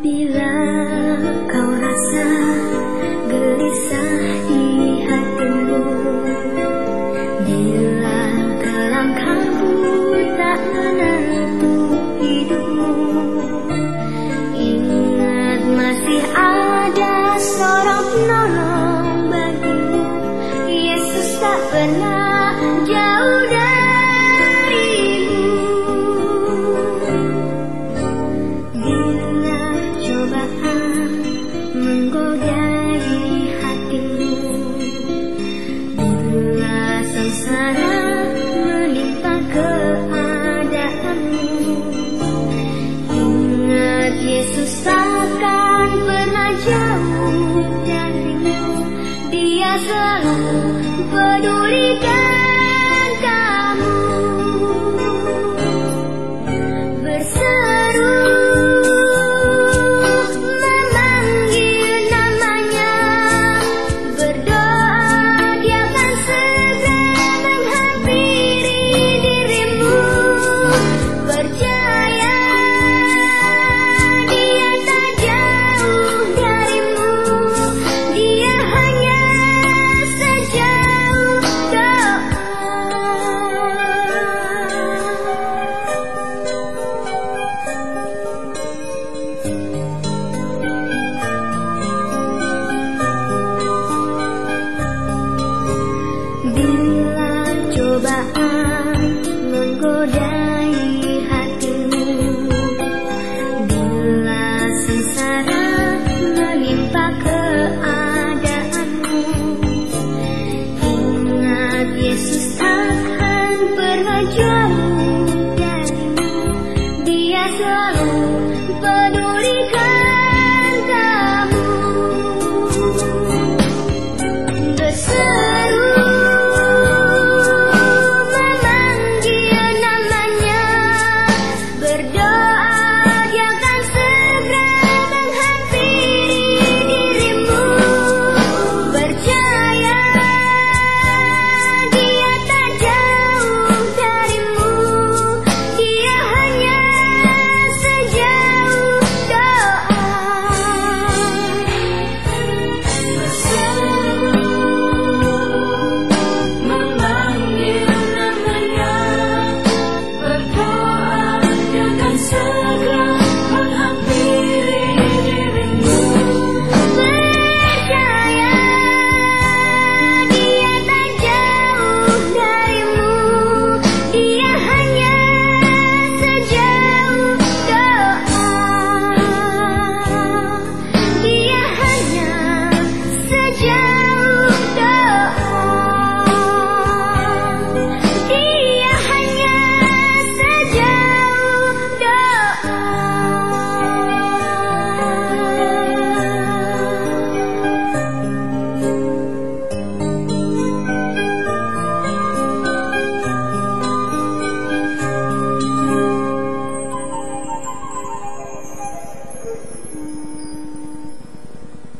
Bila kau rasa gelisah di hatimu, bila kelam kabut tak menentu hidupmu, ingat masih ada seorang penolong bagimu. Yesus tak pernah jauh darimu. Bila cobaan menggodai hatimu, bila sengsara menimpa keadaanmu, ingat Yesus takkan pernah jauh darimu. Dia selalu pedulikan kamu. Berseru memanggil namanya, berdoa Dia akan segera menghampiri dirimu. Percaya Dia tak jauh darimu, Dia hanya sejauh doa. Bila cobaan menggodai hatimu, bila sengsara menimpa keadaanmu, ingat Yesus takkan pernah jauh darimu. Dia selalu pedulikan